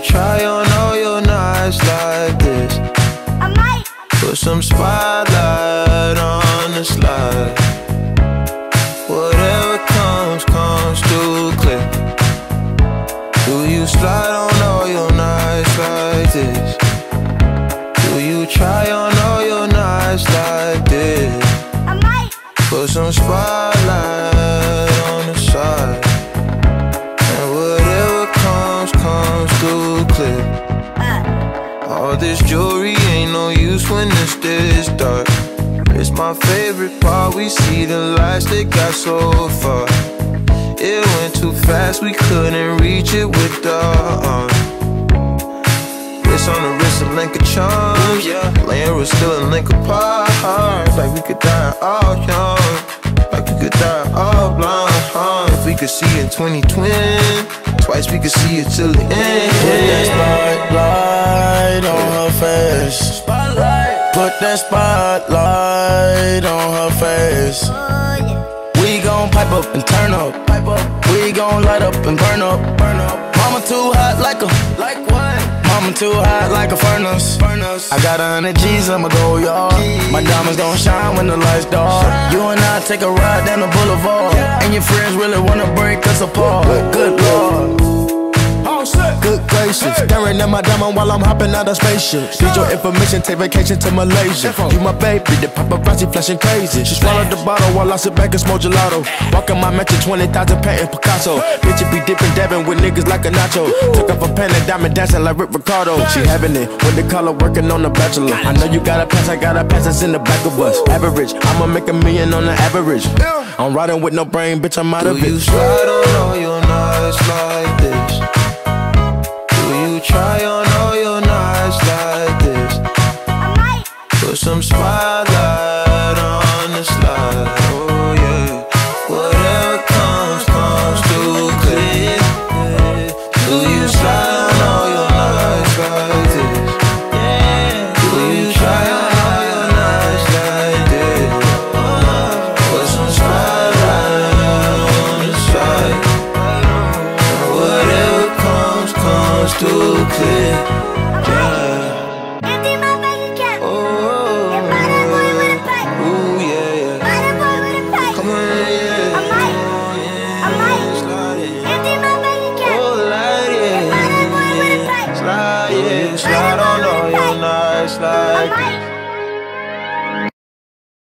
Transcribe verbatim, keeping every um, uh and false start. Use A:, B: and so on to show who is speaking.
A: try on all your nights like this?
B: I might
A: put some spotlight on the slide. Whatever comes, comes too clear. Do you slide on all your nights like this? Do you try on all your nights like this?
B: I might
A: put some spotlight on the side. And whatever comes, comes too clear.
B: uh.
A: All this jewelry ain't no use when it's this dark. It's my favorite part, we see the lights that got so far. It went too fast, we couldn't reach it with the arm. Wrist on the wrist, a link of charms, yeah. Laying was still a link apart. Like we could die all young, like we could die all blind, huh? If we could see in twenty twenty, twice we could see it till the end.
C: Put that spotlight on her face.
A: Spotlight.
C: Put that spotlight on her face.
B: Oh, yeah.
C: We gon' pipe up and turn up. Pipe up. We gon' light up and burn up. Burn up. Mama too hot like a. Like what? Mama too hot like a furnace. Furnace. I got a hundred G's, I'ma go yard. My diamonds gon' shine when the lights dark. You and I take a ride down the boulevard, yeah. And your friends really wanna break us apart. Good Lord. Good gracious, staring at my diamond while I'm hopping out of spaceship. Need your information, take vacation to Malaysia. You my baby, the paparazzi flashing crazy. She swallowed the bottle while I sit back and smoke gelato. Walking my mansion, twenty thousand patent Picasso. Bitch, it be dipping, dabbing with niggas like a nacho. Took off a pen and diamond dancing like Rick Ricardo. She having it with the color working on the bachelor. I know you got a pass, I got a pass that's in the back of us. Average, I'ma make a million on the average. I'm riding with no brain, bitch, I'm out of it.
A: Do you slide on all your nights like this? Try on all your nights like this.
B: I might
A: put some spotlight